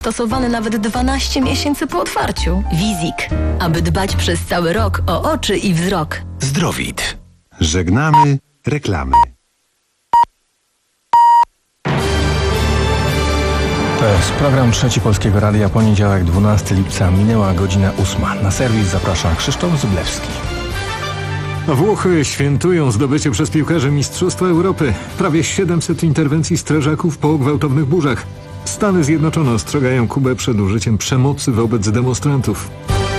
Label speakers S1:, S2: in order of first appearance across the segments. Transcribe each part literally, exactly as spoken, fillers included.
S1: Stosowany nawet dwanaście miesięcy po otwarciu. Wizik, aby dbać przez cały rok o oczy i wzrok.
S2: Zdrowit. Żegnamy reklamy.
S3: To jest program Trzeci Polskiego Radia, poniedziałek dwunastego lipca, minęła godzina ósma. Na serwis zaprasza Krzysztof Zyblewski.
S4: Włochy świętują zdobycie przez piłkarzy Mistrzostwa Europy. Prawie siedemset interwencji strażaków po gwałtownych burzach. Stany Zjednoczone ostrzegają Kubę przed użyciem przemocy wobec demonstrantów.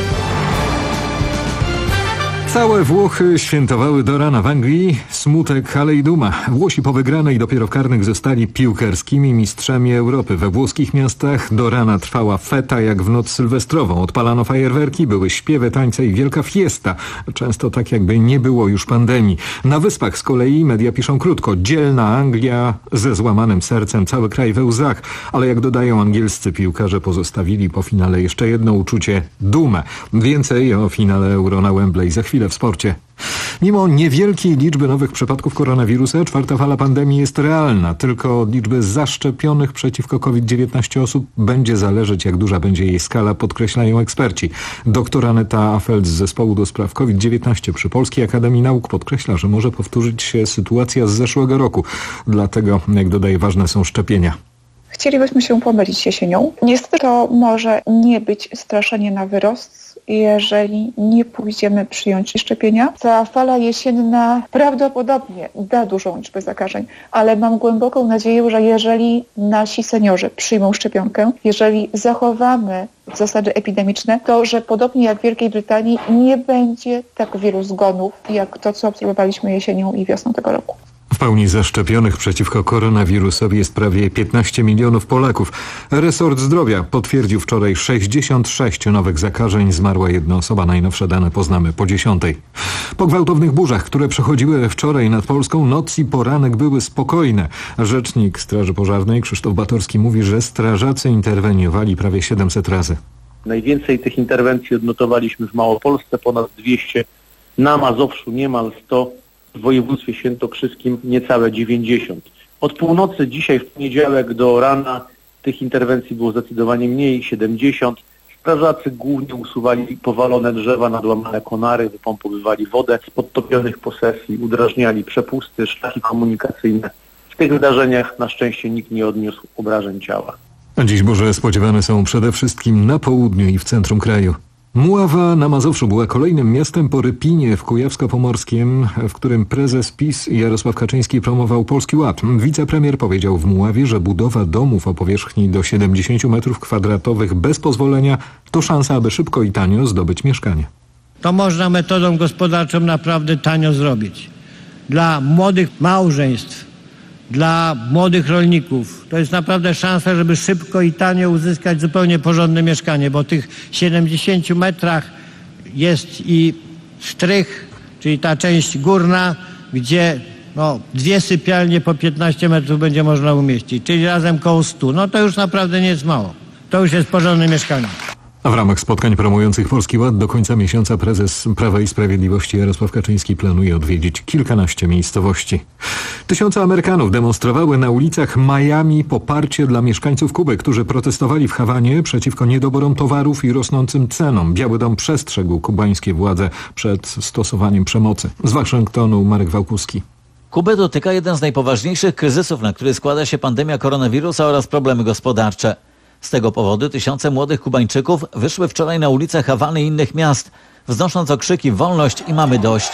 S4: Całe Włochy świętowały do rana. W Anglii smutek, ale i duma. Włosi po wygranej dopiero w karnych zostali piłkarskimi mistrzami Europy. We włoskich miastach do rana trwała feta jak w noc sylwestrową. Odpalano fajerwerki, były śpiewy, tańce i wielka fiesta. Często tak jakby nie było już pandemii. Na Wyspach z kolei media piszą krótko. Dzielna Anglia ze złamanym sercem, cały kraj we łzach. Ale jak dodają angielscy piłkarze, pozostawili po finale jeszcze jedno uczucie – dumę. Więcej o finale Euro na Wembley za chwilę w sporcie. Mimo niewielkiej liczby nowych przypadków koronawirusa, czwarta fala pandemii jest realna. Tylko od liczby zaszczepionych przeciwko COVID dziewiętnaście osób będzie zależeć, jak duża będzie jej skala, podkreślają eksperci. Doktor Aneta Afelt z Zespołu do Spraw COVID dziewiętnaście przy Polskiej Akademii Nauk podkreśla, że może powtórzyć się sytuacja z zeszłego roku. Dlatego, jak dodaje, ważne są szczepienia.
S5: Chcielibyśmy się pomylić jesienią. Niestety to może nie być straszenie na wyrost, jeżeli nie pójdziemy przyjąć szczepienia. Ta fala jesienna prawdopodobnie da dużą liczbę zakażeń, ale mam głęboką nadzieję, że jeżeli nasi seniorzy przyjmą szczepionkę, jeżeli zachowamy zasady epidemiczne, to że podobnie jak w Wielkiej Brytanii nie będzie tak wielu zgonów, jak to, co obserwowaliśmy jesienią i wiosną tego roku.
S4: W pełni zaszczepionych przeciwko koronawirusowi jest prawie piętnaście milionów Polaków. Resort Zdrowia potwierdził wczoraj sześćdziesiąt sześć nowych zakażeń. Zmarła jedna osoba. Najnowsze dane poznamy po dziesiątej. Po gwałtownych burzach, które przechodziły wczoraj nad Polską, noc i poranek były spokojne. Rzecznik Straży Pożarnej Krzysztof Batorski mówi, że strażacy interweniowali prawie siedemset razy.
S6: Najwięcej tych interwencji odnotowaliśmy w Małopolsce, ponad dwieście, na Mazowszu niemal sto, w województwie świętokrzyskim niecałe dziewięćdziesiąt. Od północy dzisiaj w poniedziałek do rana tych interwencji było zdecydowanie mniej, siedemdziesiąt. Strażacy głównie usuwali powalone drzewa, nadłamane konary, wypompowywali wodę z podtopionych posesji, udrażniali przepusty, szlaki komunikacyjne. W tych wydarzeniach na szczęście nikt nie odniósł obrażeń ciała.
S4: Dziś burze spodziewane są przede wszystkim na południu i w centrum kraju. Mława na Mazowszu była kolejnym miastem po Rypinie w Kujawsko-Pomorskiem, w którym prezes PiS Jarosław Kaczyński promował Polski Ład. Wicepremier powiedział w Mławie, że budowa domów o powierzchni do siedemdziesiąt metrów kwadratowych bez pozwolenia to szansa, aby szybko i tanio zdobyć mieszkanie.
S7: To można metodą gospodarczą naprawdę tanio zrobić. Dla młodych małżeństw, dla młodych rolników to jest naprawdę szansa, żeby szybko i tanio uzyskać zupełnie porządne mieszkanie, bo w tych siedemdziesięciu metrach jest i strych, czyli ta część górna, gdzie no, dwie sypialnie po piętnaście metrów będzie można umieścić, czyli razem koło stu. No to już naprawdę nie jest mało. To już jest porządne mieszkanie.
S4: A w ramach spotkań promujących Polski Ład do końca miesiąca prezes Prawa i Sprawiedliwości Jarosław Kaczyński planuje odwiedzić kilkanaście miejscowości. Tysiące Amerykanów demonstrowały na ulicach Miami poparcie dla mieszkańców Kuby, którzy protestowali w Hawanie przeciwko niedoborom towarów i rosnącym cenom. Biały Dom przestrzegł kubańskie władze przed stosowaniem przemocy. Z Waszyngtonu Marek Wałkuski.
S8: Kubę dotyka jeden z najpoważniejszych kryzysów, na który składa się pandemia koronawirusa oraz problemy gospodarcze. Z tego powodu tysiące młodych Kubańczyków wyszły wczoraj na ulice Hawany i innych miast, wznosząc okrzyki wolność i mamy dość.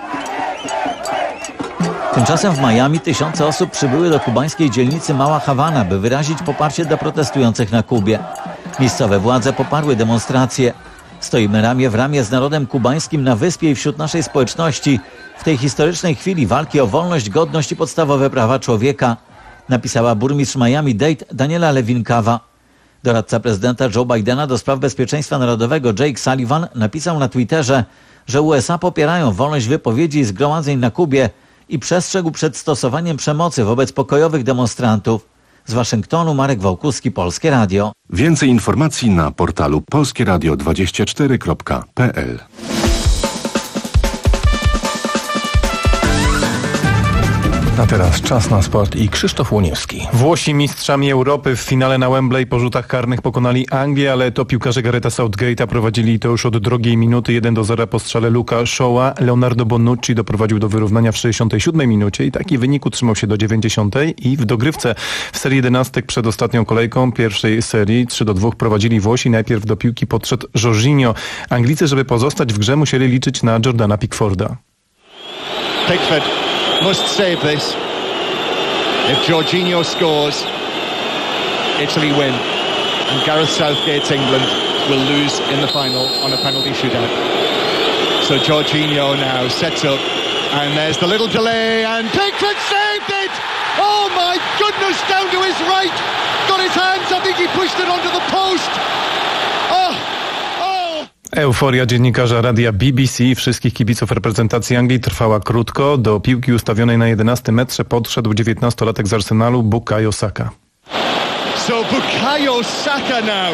S8: Tymczasem w Miami tysiące osób przybyły do kubańskiej dzielnicy Mała Hawana, by wyrazić poparcie dla protestujących na Kubie. Miejscowe władze poparły demonstracje. Stoimy ramię w ramię z narodem kubańskim na wyspie i wśród naszej społeczności w tej historycznej chwili walki o wolność, godność i podstawowe prawa człowieka, napisała burmistrz Miami-Dade Daniela Levin-Cava. Doradca prezydenta Joe Bidena do spraw bezpieczeństwa narodowego Jake Sullivan napisał na Twitterze, że U S A popierają wolność wypowiedzi i zgromadzeń na Kubie i przestrzegł przed stosowaniem przemocy wobec pokojowych demonstrantów. Z Waszyngtonu Marek Wałkuski, Polskie Radio.
S2: Więcej informacji na portalu polskie radio dwadzieścia cztery kropka p l.
S3: A teraz czas na sport i Krzysztof Łoniewski.
S9: Włosi mistrzami Europy w finale na Wembley po rzutach karnych pokonali Anglię, ale to piłkarze Gareta Southgate'a prowadzili to już od drugiej minuty. jeden do zera po strzale Luka Shaw'a. Leonardo Bonucci doprowadził do wyrównania w sześćdziesiątej siódmej minucie i taki wynik utrzymał się do dziewięćdziesiątej. I w dogrywce w serii jedenastek przed ostatnią kolejką pierwszej serii trzy do dwóch prowadzili Włosi. Najpierw do piłki podszedł Jorginho. Anglicy, żeby pozostać w grze, musieli liczyć na Jordana Pickforda.
S10: Pickford must save this. If Jorginho scores, Italy win. And Gareth Southgate's England will lose in the final on a penalty shootout. So Jorginho now sets up. And there's the little delay. And Pickford saved it! Oh my goodness, down to his right. Got his hands, I think he pushed it onto the post. Oh!
S9: Euforia dziennikarza radia B B C i wszystkich kibiców reprezentacji Anglii trwała krótko. Do piłki ustawionej na jedenastym metrze podszedł dziewiętnastolatek z Arsenalu Bukayo Saka.
S10: So Bukayo Saka now,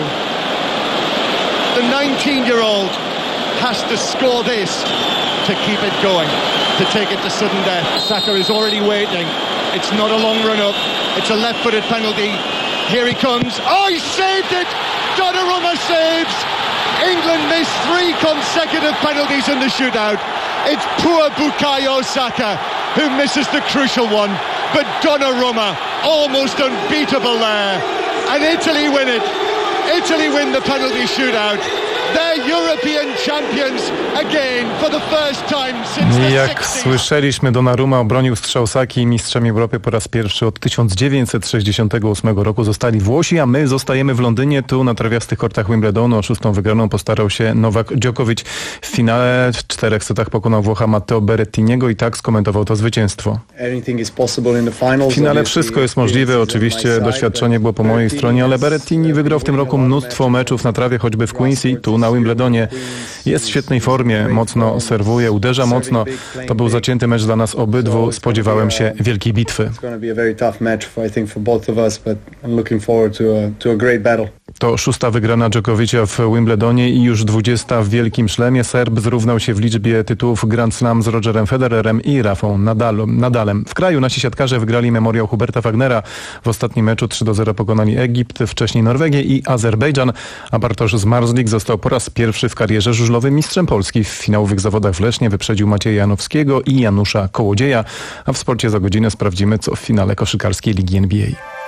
S10: the nineteen-year-old, has to score this to keep it going, to take it to sudden death. Saka is already waiting. It's not a long run up. It's a left-footed penalty. Here he comes. Oh, he saved it! Donnarumma saves! England missed three consecutive penalties in the shootout. It's poor Bukayo Saka who misses the crucial one. But Donnarumma, almost unbeatable there. And Italy win it. Italy win the penalty shootout. They're European champions again for the first time since the
S9: Jak
S10: sixties.
S9: słyszeliśmy, Donnarumma obronił strzał Saki i mistrzem Europy po raz pierwszy od tysiąc dziewięćset sześćdziesiątego ósmego roku zostali Włosi, a my zostajemy w Londynie. Tu na trawiastych kortach Wimbledonu o szóstą wygraną postarał się Nowak Djokovic. W finale w czterech setach pokonał Włocha Matteo Berrettiniego i tak skomentował to zwycięstwo. W finale wszystko jest możliwe. Oczywiście doświadczenie było po mojej stronie, ale Berrettini wygrał w tym roku mnóstwo meczów na trawie, choćby w Queen's i tu na Wimbledonie. Jest w świetnej formie, mocno serwuje, uderza mocno. To był zacięty mecz dla nas obydwu. Spodziewałem się wielkiej bitwy. To szósta wygrana Djokovicia w Wimbledonie i już dwudziesta w Wielkim Szlemie. Serb zrównał się w liczbie tytułów Grand Slam z Rogerem Federerem i Rafą Nadalem. W kraju nasi siatkarze wygrali memoriał Huberta Wagnera. W ostatnim meczu trzy do zera pokonali Egipt, wcześniej Norwegię i Azerbejdżan, a Bartosz Zmarzlik został po raz pierwszy w karierze żużlowym mistrzem Polski. W finałowych zawodach w Lesznie wyprzedził Macieja Janowskiego i Janusza Kołodzieja, a w sporcie za godzinę sprawdzimy, co w finale koszykarskiej Ligi N B A.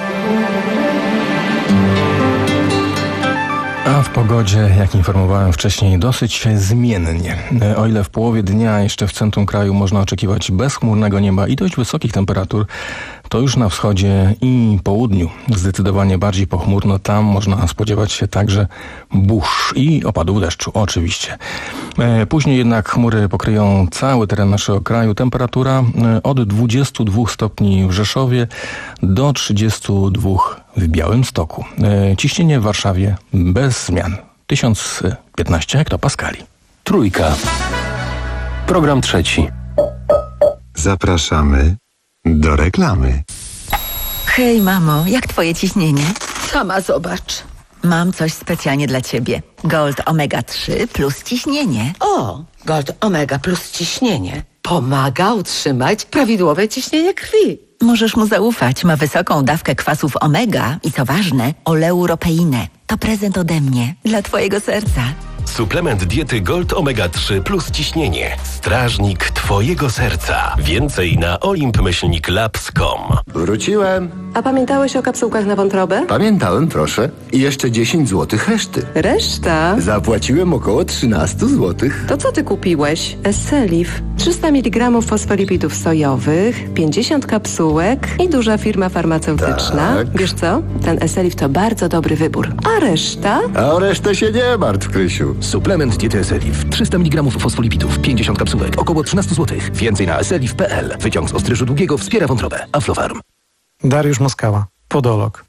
S3: A w pogodzie, jak informowałem wcześniej, dosyć zmiennie. O ile w połowie dnia jeszcze w centrum kraju można oczekiwać bezchmurnego nieba i dość wysokich temperatur, to już na wschodzie i południu zdecydowanie bardziej pochmurno. Tam można spodziewać się także burz i opadów deszczu, oczywiście. Później jednak chmury pokryją cały teren naszego kraju. Temperatura od dwudziestu dwóch stopni w Rzeszowie do trzydziestu dwóch w Białymstoku. Ciśnienie w Warszawie bez zmian. tysiąc piętnaście hektopaskali.
S2: Trójka. Program trzeci. Zapraszamy do reklamy.
S1: Hej mamo, jak twoje ciśnienie? Sama zobacz. Mam coś specjalnie dla ciebie. Gold Omega trzy plus ciśnienie.
S11: O, Gold Omega plus ciśnienie pomaga utrzymać prawidłowe ciśnienie krwi.
S1: Możesz mu zaufać. Ma wysoką dawkę kwasów omega i co ważne, oleuropeinę. To prezent ode mnie dla twojego serca.
S12: Suplement diety Gold Omega trzy plus ciśnienie. Strażnik twojego serca. Więcej na olimp myślnik labs kropka com.
S13: Wróciłem.
S11: A pamiętałeś o kapsułkach na wątrobę?
S13: Pamiętałem, proszę. I jeszcze dziesięć złotych reszty.
S11: Reszta?
S13: Zapłaciłem około trzynaście złotych.
S11: To co ty kupiłeś? Esselif. trzysta miligramów fosfolipidów sojowych, pięćdziesiąt kapsułek i duża firma farmaceutyczna.
S13: Tak.
S11: Wiesz co? Ten Esselif to bardzo dobry wybór. A reszta?
S13: A o resztę się nie martw, Krysiu.
S12: Suplement diety Esselif. trzysta miligramów fosfolipidów, pięćdziesiąt kapsułek, około trzynaście złotych. Więcej na esselif kropka p l. Wyciąg z ostryżu długiego wspiera wątrobę. Aflofarm.
S14: Dariusz Moskała. Podolog.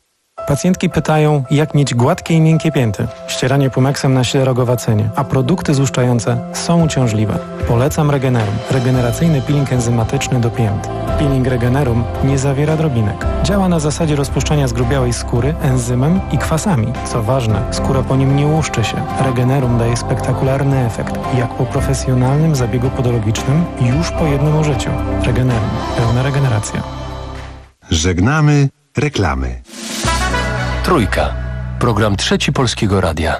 S14: Pacjentki pytają, jak mieć gładkie i miękkie pięty. Ścieranie Pumexem naśle rogowacenie, a produkty złuszczające są uciążliwe. Polecam Regenerum. Regeneracyjny peeling enzymatyczny do pięt. Peeling Regenerum nie zawiera drobinek. Działa na zasadzie rozpuszczania zgrubiałej skóry enzymem i kwasami. Co ważne, skóra po nim nie łuszczy się. Regenerum daje spektakularny efekt, jak po profesjonalnym zabiegu podologicznym już po jednym użyciu. Regenerum. Pełna regeneracja.
S15: Żegnamy reklamy.
S16: Trójka. Program Trzeci Polskiego Radia.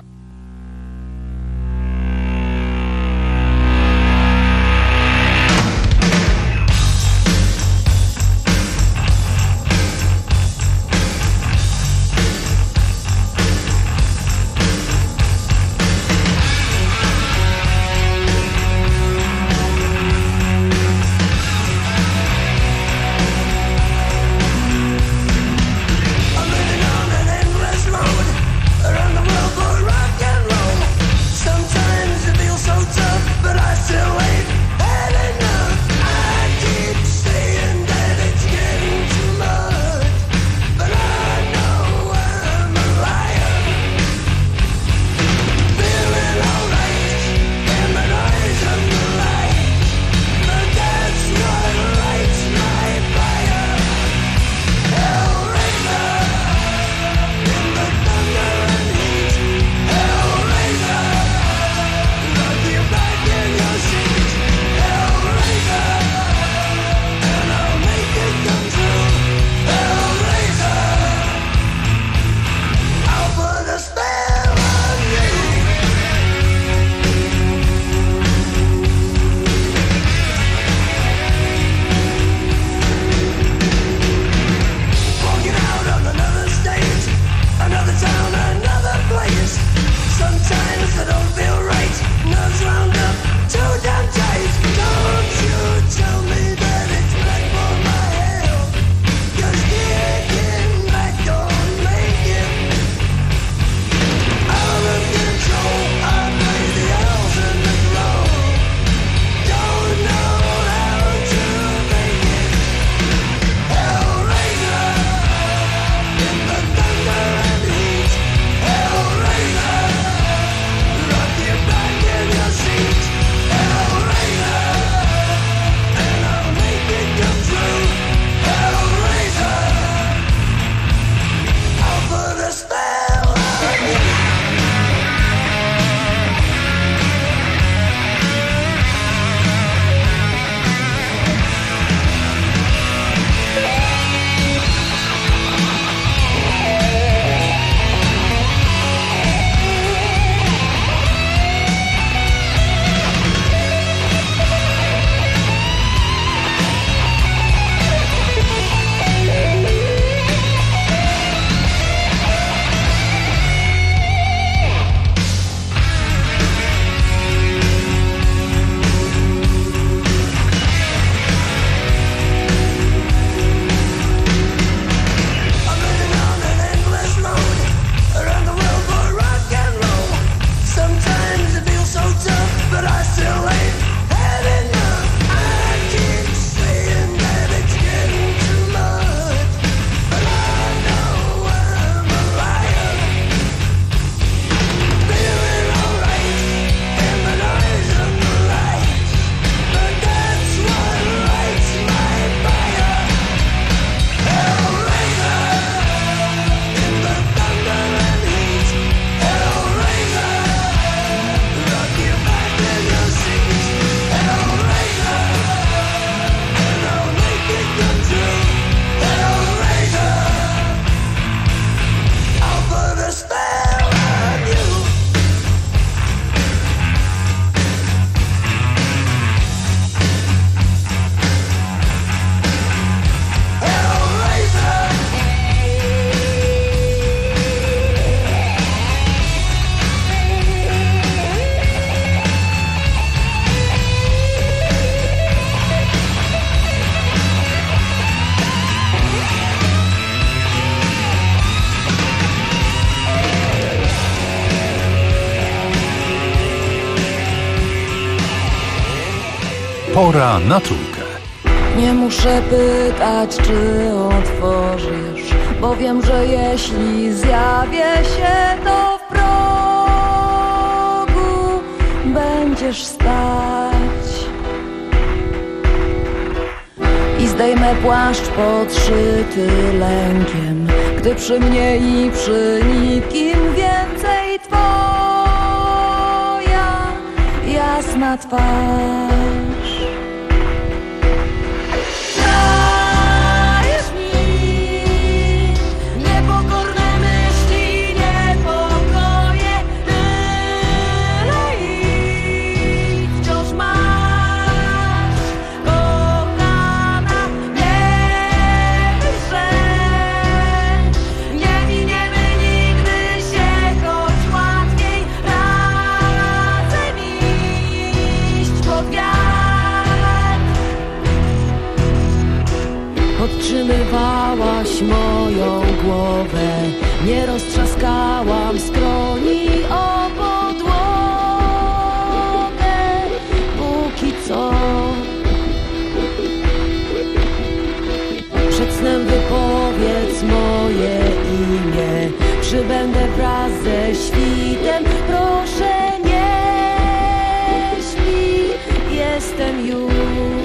S12: Pora na trójkę.
S17: Nie muszę pytać, czy otworzysz, bo wiem, że jeśli zjawię się, to w progu będziesz stać. I zdejmę płaszcz podszyty lękiem, gdy przy mnie i przy nikim więcej twoja jasna twarz. Podtrzymywałaś moją głowę, nie roztrzaskałam skroni o podłogę. Póki co przed snem wypowiedz moje imię, przybędę wraz ze świtem. Proszę nie śpi, jestem już.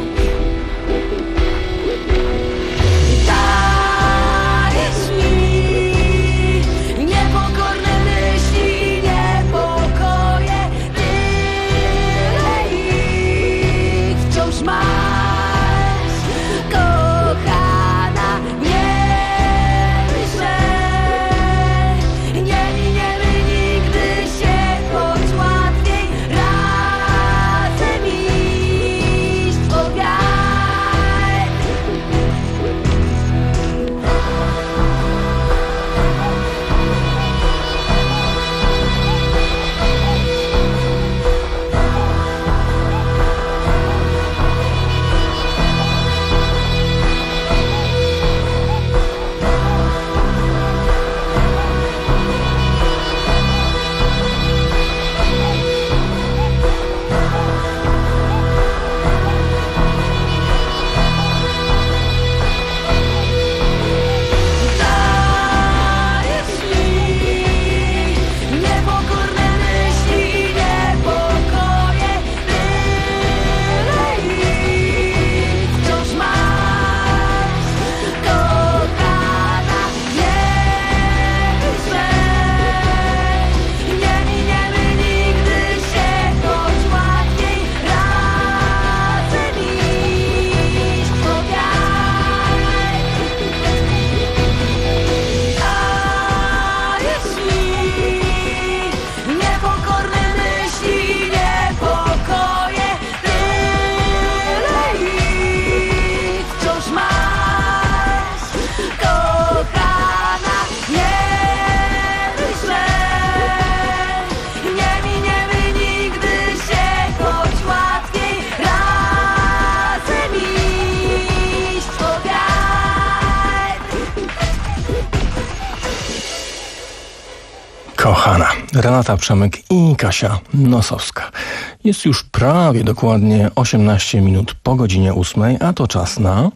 S3: Kochana, Renata Przemyk i Kasia Nosowska. Jest już prawie dokładnie osiemnaście minut po godzinie ósmej, a to czas na...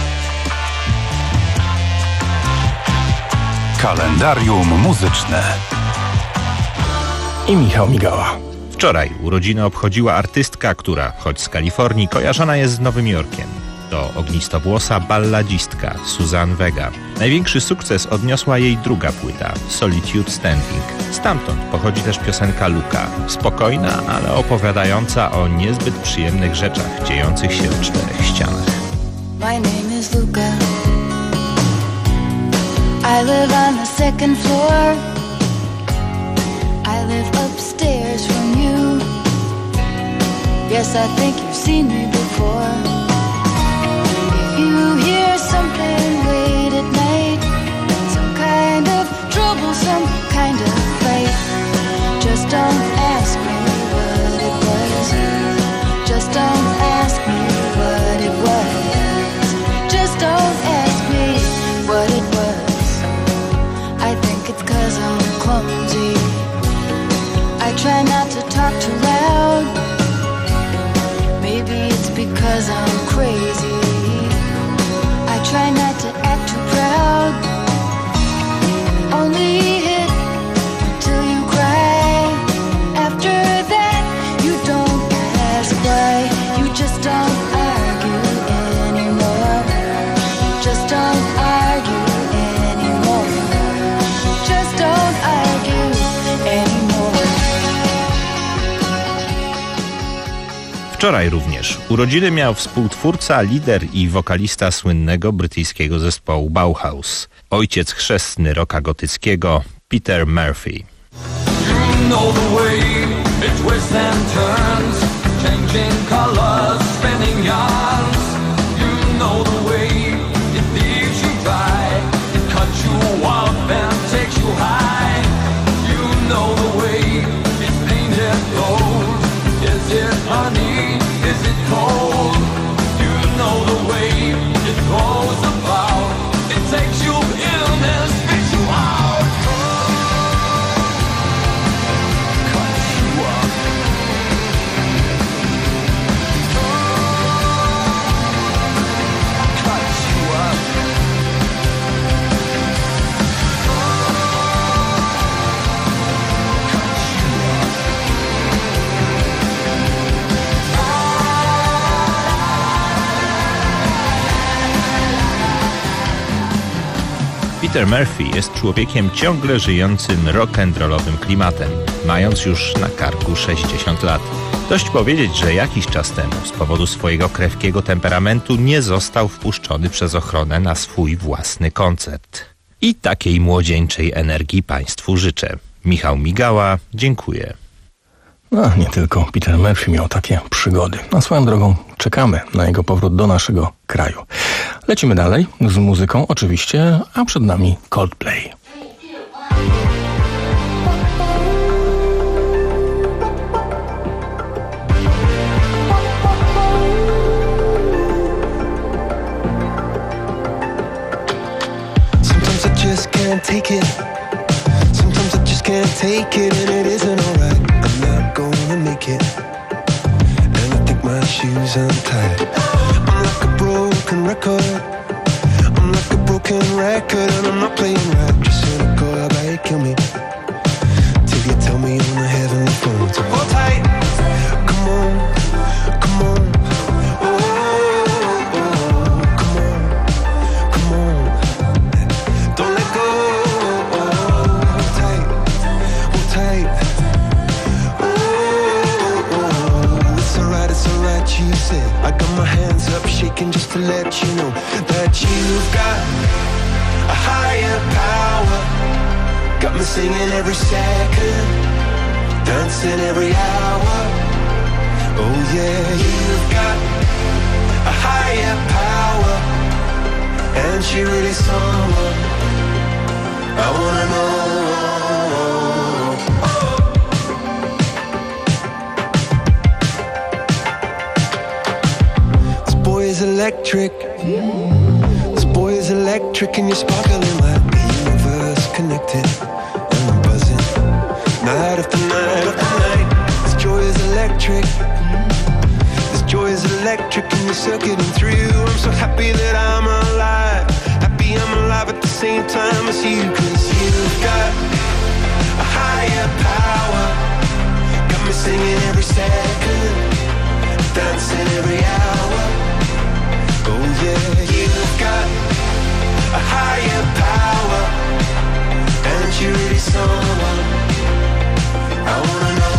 S18: Kalendarium muzyczne.
S3: I Michał Migała.
S19: Wczoraj urodziny obchodziła artystka, która, choć z Kalifornii, kojarzona jest z Nowym Jorkiem. To ognistowłosa balladzistka Suzanne Vega. Największy sukces odniosła jej druga płyta, Solitude Standing. Stamtąd pochodzi też piosenka Luka. Spokojna, ale opowiadająca o niezbyt przyjemnych rzeczach dziejących się w czterech ścianach.
S20: My name is Luca. I live on the second floor. I live upstairs from you. Yes, I think you've seen me before. You hear something late at night, some kind of trouble, some kind of fight. Just don't ask me what it was. Just don't ask me what it was. Just don't ask me what it was. I think it's 'cause I'm clumsy. I try not to talk too loud. Maybe it's because I'm crazy. Try not to act too proud. Only hit till you cry. After that, you don't ask why. You just don't argue anymore. Just don't argue anymore. Just don't argue anymore.
S19: Wczoraj również urodziny miał współtwórca, lider i wokalista słynnego brytyjskiego zespołu Bauhaus, ojciec chrzestny rocka gotyckiego Peter Murphy.
S21: You know the way it twists and turns, changing colors, spinning yarns. You know the way it leaves you dry, it cuts you up and takes you high. You know the way it's painted gold. Is it honey? Is it cold? You know the way it goes about. It takes you in and spits you out. Cuts you up. Cuts you up.
S19: Peter Murphy jest człowiekiem ciągle żyjącym rock'n'rollowym klimatem, mając już na karku sześćdziesiąt lat. Dość powiedzieć, że jakiś czas temu z powodu swojego krewkiego temperamentu nie został wpuszczony przez ochronę na swój własny koncert. I takiej młodzieńczej energii Państwu życzę. Michał Migała, dziękuję.
S3: No, nie tylko Peter Murphy miał takie przygody. A swoją drogą czekamy na jego powrót do naszego kraju. Lecimy dalej z muzyką oczywiście, a przed nami Coldplay.
S22: Sometimes I just can't take it. Sometimes I just can't take it and it isn't alright. I'm not gonna make it. And I think my shoes untied. I'm like a broken record. I'm like a broken record and I'm not playing right. Just cynical, how about you kill me? Till you tell me on the heavenly phone. So hold tight, come on, come on. Oh, oh, oh, come on, come on. Don't let go. Oh, hold tight, hold tight. Oh, oh, it's alright, it's alright, you said. I got my hands up shaking just to let you know that you've got a higher power. Got me singing every second, dancing every hour. Oh yeah, you've got a higher power. And she really someone I wanna know. This boy is electric. This boy is electric and you're sparkling like the universe connected. And I'm buzzing night after night after night. This joy is electric. This joy is electric and you're circuiting through. I'm so happy that I'm alive. Happy I'm alive at the same time as you. Cause you've got a higher power. Got me singing every second, dancing every hour. Oh yeah, you've got a higher power. And you're really someone I wanna know.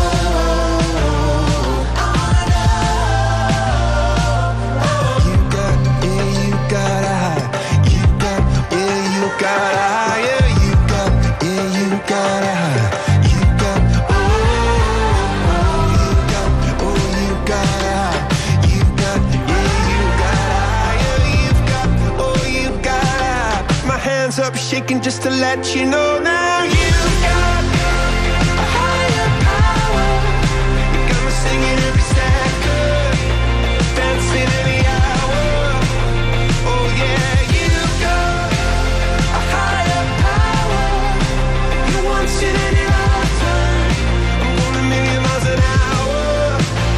S22: You got, yeah, you got a high. You got, yeah, you got a higher. You got, yeah, you got a high. You got, oh, oh, you got, oh, you got a high. You got, yeah, you got a higher. You've got, oh, you got a high. My hands up shaking just to let you know now. You've got a higher power. You got me singing every second, dancing every hour. Oh yeah, you've got a higher power. You want it in your time. I'm going a million miles an hour.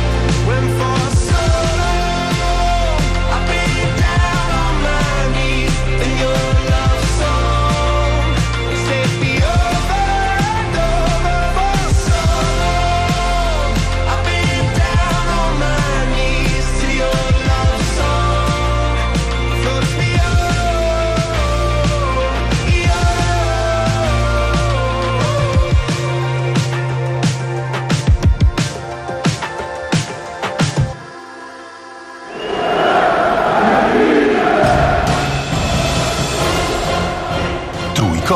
S22: When for so long I've been down on my knees,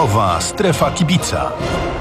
S18: Nowa strefa kibica.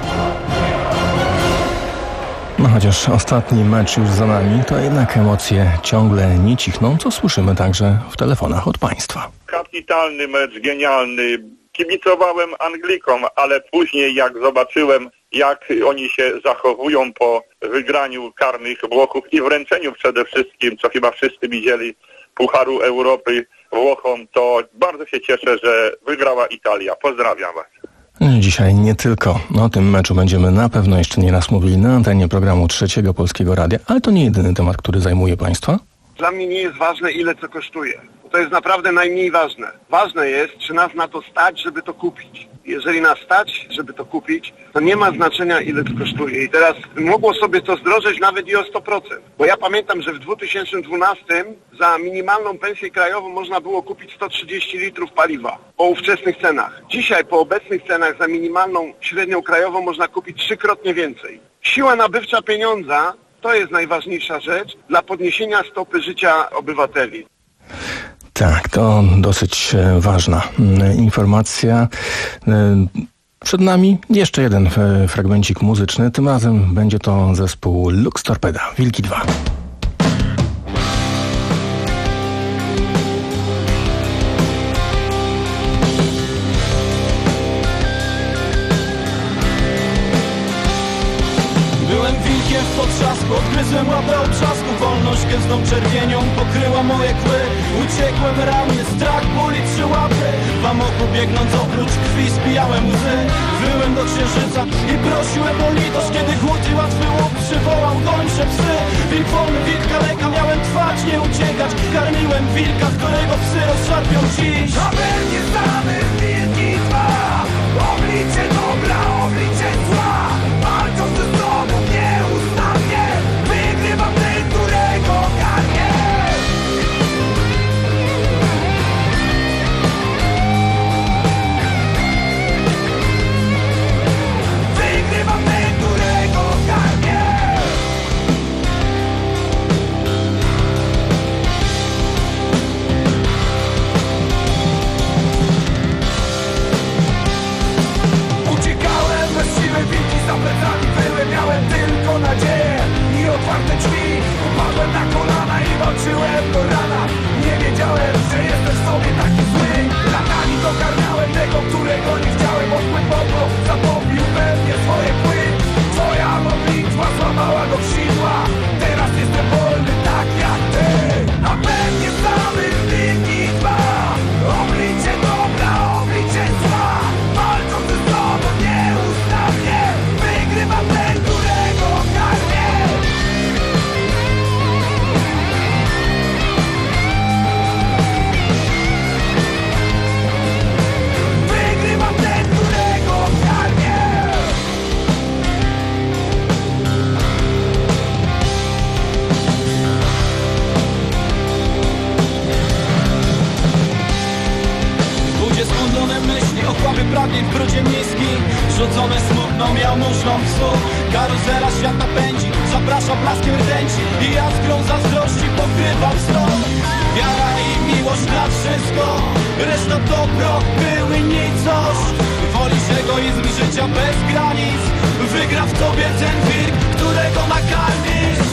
S3: No chociaż ostatni mecz już za nami, to jednak emocje ciągle nie cichną, co słyszymy także w telefonach od Państwa.
S5: Kapitalny mecz, genialny. Kibicowałem Anglikom, ale później jak zobaczyłem, jak oni się zachowują po wygraniu karnych Włochów i wręczeniu przede wszystkim, co chyba wszyscy widzieli, Pucharu Europy Włochom, to bardzo się cieszę, że wygrała Italia. Pozdrawiam Was.
S3: Dzisiaj nie tylko o tym meczu będziemy na pewno jeszcze nie raz mówili na antenie programu Trzeciego Polskiego Radia, ale to nie jedyny temat, który zajmuje Państwa.
S6: Dla mnie nie jest ważne, ile co kosztuje. To jest naprawdę najmniej ważne. Ważne jest, czy nas na to stać, żeby to kupić. Jeżeli nas stać, żeby to kupić, to nie ma znaczenia, ile to kosztuje. I teraz mogło sobie to zdrożeć nawet i o sto procent. Bo ja pamiętam, że w dwa tysiące dwunastym za minimalną pensję krajową można było kupić sto trzydzieści litrów paliwa po ówczesnych cenach. Dzisiaj po obecnych cenach za minimalną średnią krajową można kupić trzykrotnie więcej. Siła nabywcza pieniądza to jest najważniejsza rzecz dla podniesienia stopy życia obywateli.
S3: Tak, to dosyć ważna informacja. Przed nami jeszcze jeden fragmencik muzyczny. Tym razem będzie to zespół Lux Torpeda, Wilki dwa.
S21: W potrzasku odgryzłem łapę obrzasku. Wolność gęstą czerwienią pokryła moje kły. Uciekłem ramię, strach, ból i trzy łapy. W amoku biegnąc oprócz krwi spijałem łzy. Wyłem do księżyca i prosiłem o litość. Kiedy głód i łatwy łuk przywołał gończe psy. Wilk wolny, wilk kaleka, miałem trwać, nie uciekać. Karmiłem wilka, którego psy rozszarpią dziś. A będzie znamy wilki dwa. Oblicze dobra, oblicze zła. Walczą ze sobą nieustannie. Wygrywam ten, którego karmię. Wygrywam ten, którego karmię. Uciekałem bez siły, wilki za plecami były. Miałem tylko nadzieję i otwarte drzwi. Upadłem na kolana i walczyłem do rana. Nie wiedziałem, że jestem w sobie taki zły. Latami dokarmiałem tego, którego nie chciałem. Odpływ wodno zapobił we mnie swoje kły. Twoja modlitwa złamała go sidła. Teraz jestem wolny tak jak ty. A pewnie samy wilki dwa. Oblicze dobra, oblicze zła. Walczą ze sobą nieustannie. Wygrywam ten, którego karmię. Wygrywam ten, którego karmię. Ludzie skłócone myśli, okłapy pragnień w brudzie miski. Rzucone smutną jałmużną psu. Karuzela świata pędzi, zaprasza blaskiem rdęci. I jaskrą zazdrości pokrywam wzrok. Wiara i miłość nad wszystko. Reszta dobro, były nicość. Wolisz egoizm życia bez granic. Wygra w tobie ten wilk, którego nakarmisz.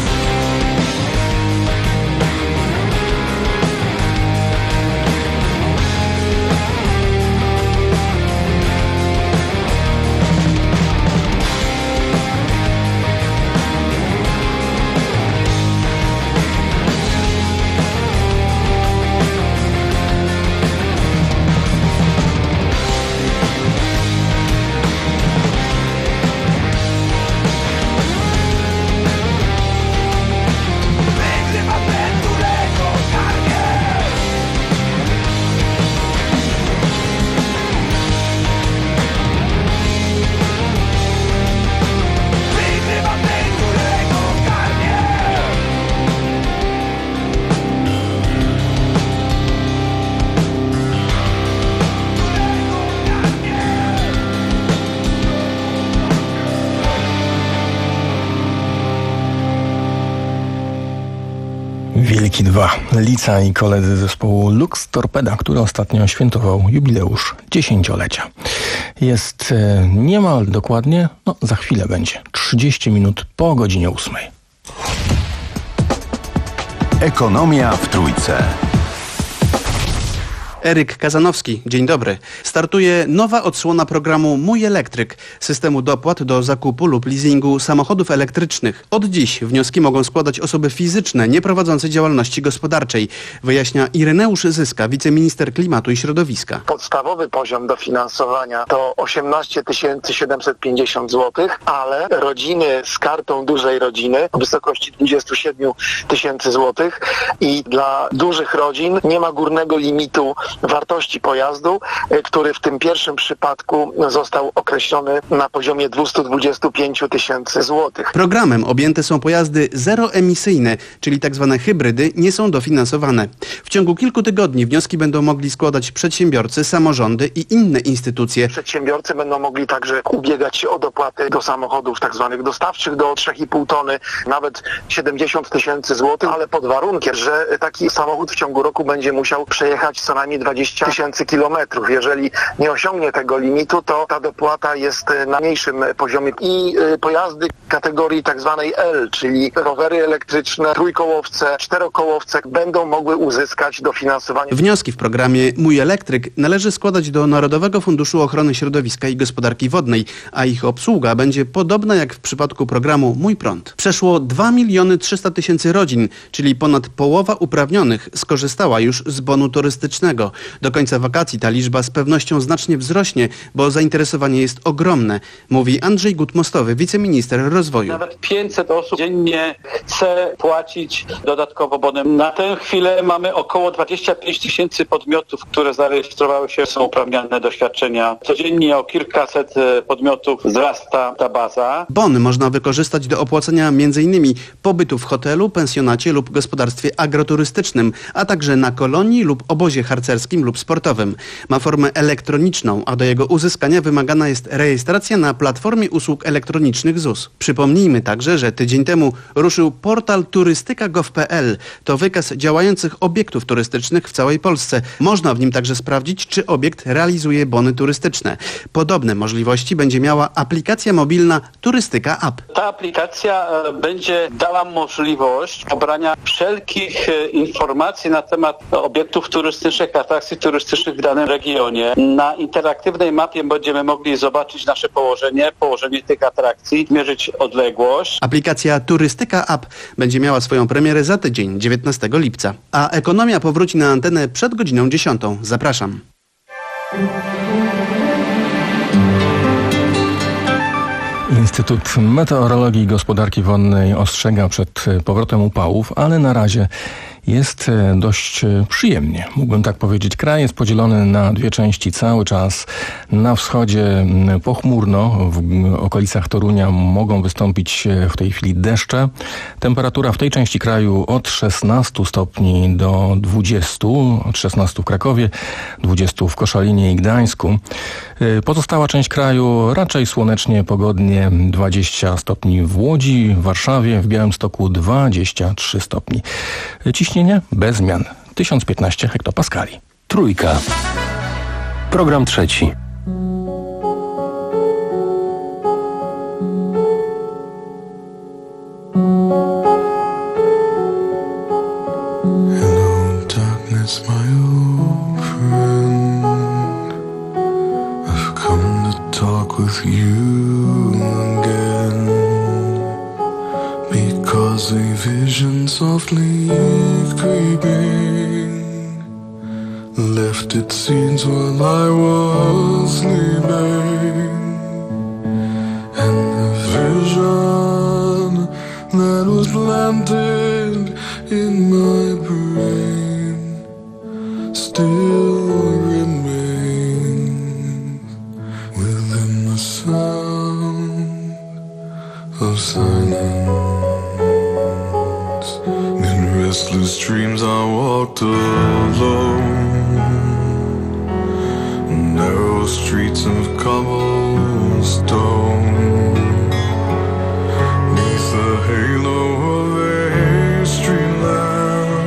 S3: Wielki dwa. Lica i koledzy zespołu Lux Torpeda, który ostatnio świętował jubileusz dziesięciolecia. Jest e, niemal dokładnie, no za chwilę będzie, trzydzieści minut po godzinie ósmej.
S15: Ekonomia w Trójce.
S4: Eryk Kazanowski, dzień dobry. Startuje nowa odsłona programu Mój Elektryk, systemu dopłat do zakupu lub leasingu samochodów elektrycznych. Od dziś wnioski mogą składać osoby fizyczne nieprowadzące działalności gospodarczej, wyjaśnia Ireneusz Zyska, wiceminister klimatu i środowiska.
S7: Podstawowy poziom dofinansowania to osiemnaście tysięcy siedemset pięćdziesiąt złotych, ale rodziny z kartą dużej rodziny w wysokości dwadzieścia siedem tysięcy złotych i dla dużych rodzin nie ma górnego limitu wartości pojazdu, który w tym pierwszym przypadku został określony na poziomie dwieście dwadzieścia pięć tysięcy złotych.
S4: Programem objęte są pojazdy zeroemisyjne, czyli tzw. hybrydy, nie są dofinansowane. W ciągu kilku tygodni wnioski będą mogli składać przedsiębiorcy, samorządy i inne instytucje.
S7: Przedsiębiorcy będą mogli także ubiegać się o dopłaty do samochodów tzw. dostawczych do trzy i pół tony, nawet siedemdziesiąt tysięcy złotych, ale pod warunkiem, że taki samochód w ciągu roku będzie musiał przejechać co najmniej dwadzieścia tysięcy kilometrów. Jeżeli nie osiągnie tego limitu, to ta dopłata jest na mniejszym poziomie. I y, pojazdy kategorii tak zwanej L, czyli rowery elektryczne, trójkołowce, czterokołowce będą mogły uzyskać dofinansowanie.
S4: Wnioski w programie Mój Elektryk należy składać do Narodowego Funduszu Ochrony Środowiska i Gospodarki Wodnej, a ich obsługa będzie podobna jak w przypadku programu Mój Prąd. Przeszło dwa miliony trzysta tysięcy rodzin, czyli ponad połowa uprawnionych, skorzystała już z bonu turystycznego. Do końca wakacji ta liczba z pewnością znacznie wzrośnie, bo zainteresowanie jest ogromne, mówi Andrzej Gut-Mostowy, wiceminister rozwoju.
S23: Nawet pięćset osób dziennie chce płacić dodatkowo bonem. Na tę chwilę mamy około dwadzieścia pięć tysięcy podmiotów, które zarejestrowały się, są uprawnione do świadczenia. Codziennie o kilkaset podmiotów wzrasta ta baza.
S4: Bon można wykorzystać do opłacenia między innymi pobytu w hotelu, pensjonacie lub gospodarstwie agroturystycznym, a także na kolonii lub obozie harcerskim lub sportowym. Ma formę elektroniczną, a do jego uzyskania wymagana jest rejestracja na platformie usług elektronicznych Z U S. Przypomnijmy także, że tydzień temu ruszył portal turystyka kropka gov kropka pe el. To wykaz działających obiektów turystycznych w całej Polsce. Można w nim także sprawdzić, czy obiekt realizuje bony turystyczne. Podobne możliwości będzie miała aplikacja mobilna Turystyka App.
S23: Ta aplikacja e, będzie dała możliwość pobrania wszelkich e, informacji na temat obiektów turystycznych, atrakcji turystycznych w danym regionie. Na interaktywnej mapie będziemy mogli zobaczyć nasze położenie, położenie tych atrakcji, mierzyć odległość.
S4: Aplikacja Turystyka App będzie miała swoją premierę za tydzień, dziewiętnastego lipca. A Ekonomia powróci na antenę przed godziną dziesiątą. Zapraszam.
S3: Instytut Meteorologii i Gospodarki Wodnej ostrzega przed powrotem upałów, ale na razie jest dość przyjemnie. Mógłbym tak powiedzieć. Kraj jest podzielony na dwie części cały czas. Na wschodzie pochmurno, w okolicach Torunia mogą wystąpić w tej chwili deszcze. Temperatura w tej części kraju od szesnastu stopni do dwudziestu, od szesnastu w Krakowie, dwudziestu w Koszalinie i Gdańsku. Pozostała część kraju raczej słonecznie, pogodnie, dwadzieścia stopni w Łodzi, w Warszawie, w Białymstoku dwadzieścia trzy stopni. Ciśnienie bez zmian, tysiąc piętnaście hektopaskali.
S16: Trójka. Program trzeci.
S22: Hello, darkness, my old friend. I've come to talk with you again, because a vision softly creeping left its seeds while I was sleeping, and the vision that was planted in my brain still remains within the sound of silence. In restless dreams I walked alone, narrow streets of cobblestone, neath the halo of a street lamp.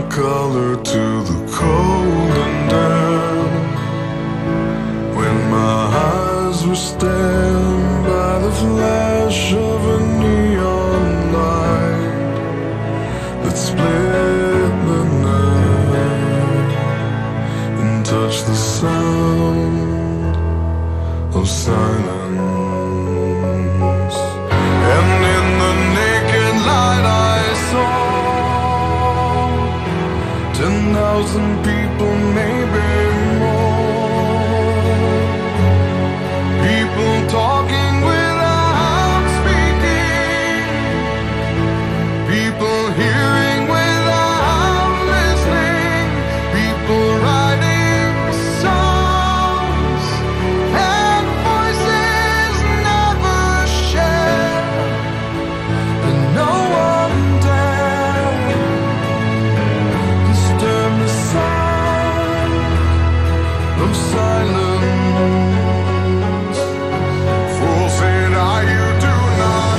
S8: color to the cold and damp. When my eyes were stabbed by the flash of a neon light that split the night and touched the sound of silence. And in the naked light I saw ten thousand people, maybe more. People talking without speaking. People hearing without listening. People writing songs that voices never share. And no one dared disturb the sound of silence. Fool said I, you do not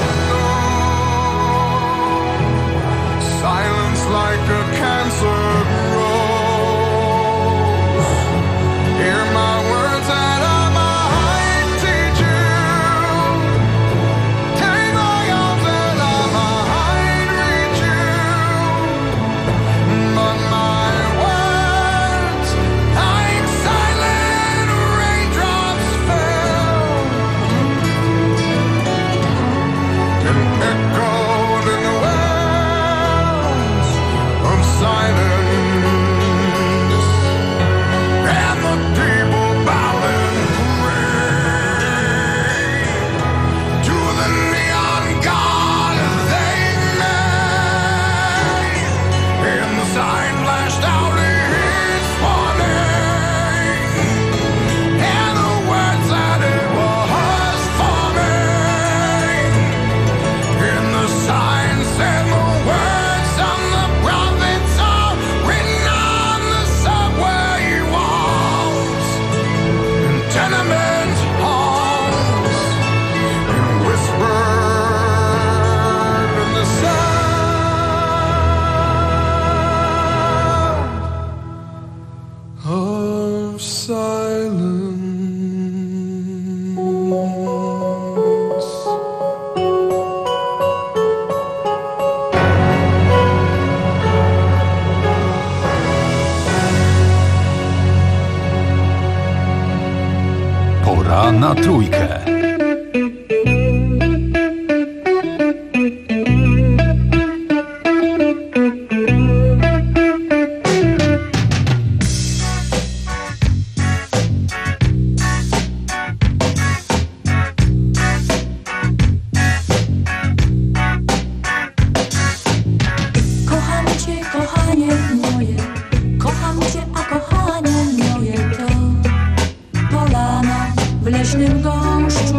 S8: know. Silence like a cancer grows. Hear my words that I might teach you. Take my arms that I might reach you. But my words, like silent raindrops, fell and echoed in the wells of silence. And the people bowed and prayed to the neon god they made. And the sign flashed out his warning, and the words that it was forming. And the sign said the words of the prophets are written on the subway walls and tenement halls, and whispered in the sound of silence.
S15: Pora na trójkę.
S9: Kocham cię, kochanie moje, kocham cię, a kochanie moje to polana w leśnym gąszczu.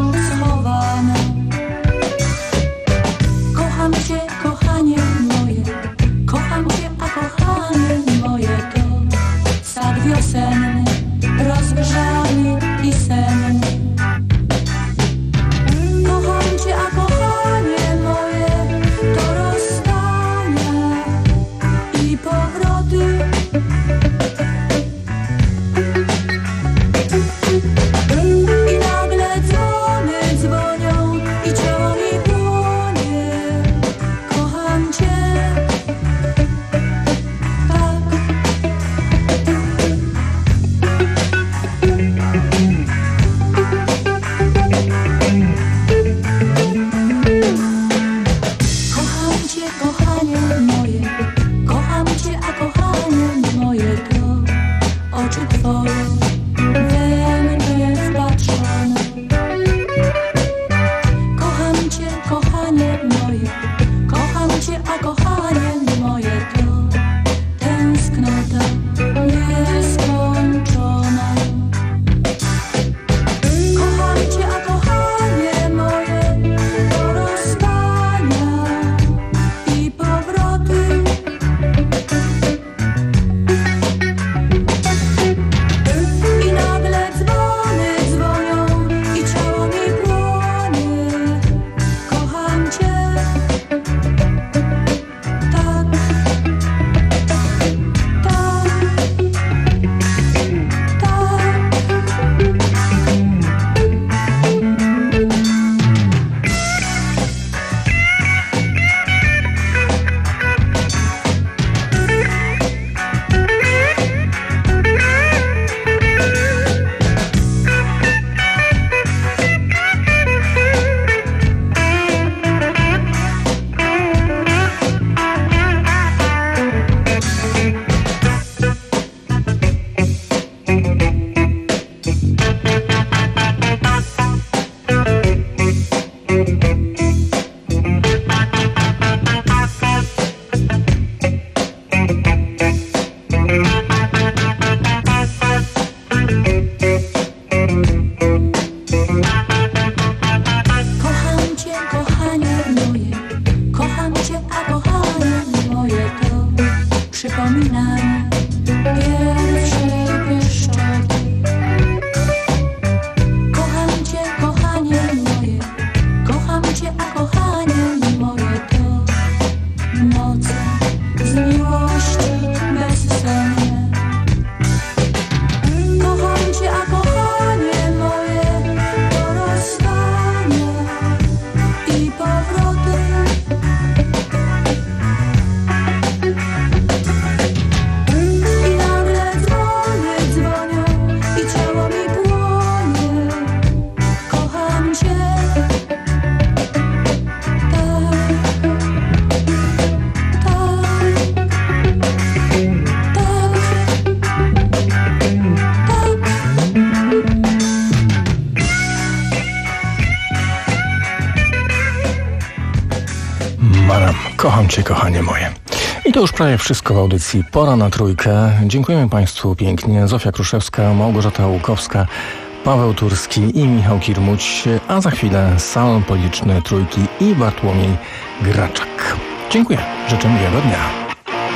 S3: Manam. Kocham Cię, kochanie moje. I to już prawie wszystko w audycji Pora na Trójkę. Dziękujemy Państwu pięknie. Zofia Kruszewska, Małgorzata Łukowska, Paweł Turski i Michał Kirmuć, a za chwilę salon polityczny Trójki i Bartłomiej Graczak. Dziękuję. Życzę miłego dnia.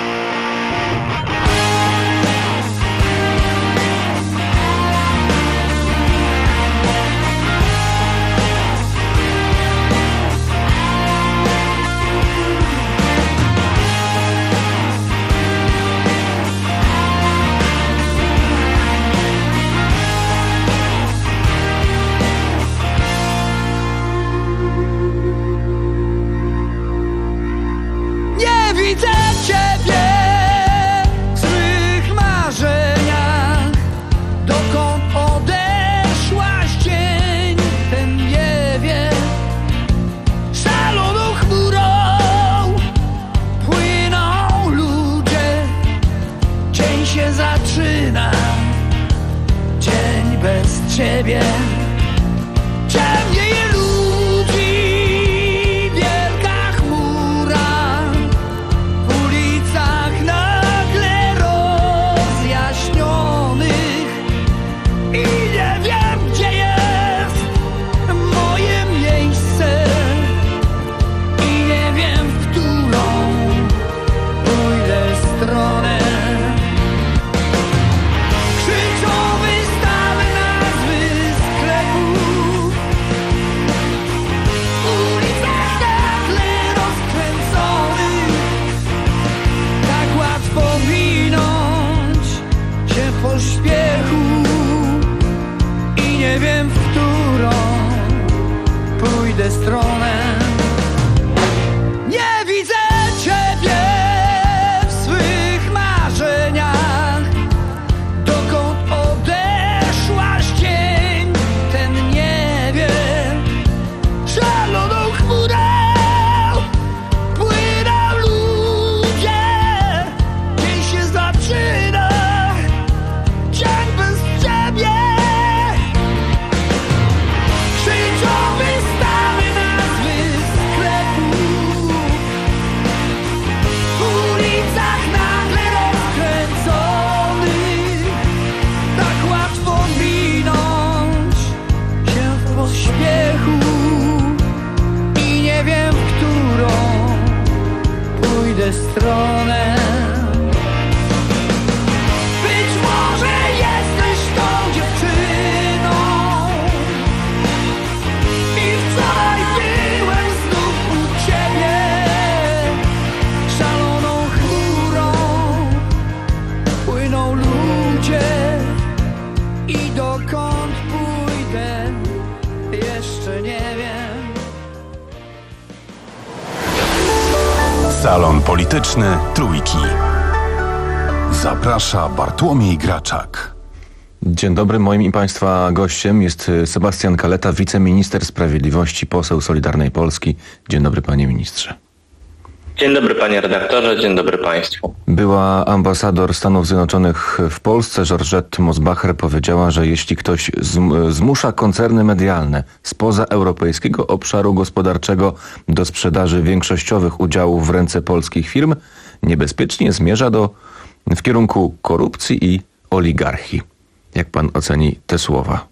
S15: Salon polityczny Trójki. Zaprasza Bartłomiej Graczak.
S16: Dzień dobry, moim i Państwa gościem jest Sebastian Kaleta, wiceminister sprawiedliwości, poseł Solidarnej Polski. Dzień dobry, panie ministrze.
S1: Dzień dobry, panie redaktorze, dzień dobry państwu.
S16: Była ambasador Stanów Zjednoczonych w Polsce, Georgette Mosbacher, powiedziała, że jeśli ktoś zmusza koncerny medialne spoza europejskiego obszaru gospodarczego do sprzedaży większościowych udziałów w ręce polskich firm, niebezpiecznie zmierza do, w kierunku korupcji i oligarchii. Jak pan oceni te słowa?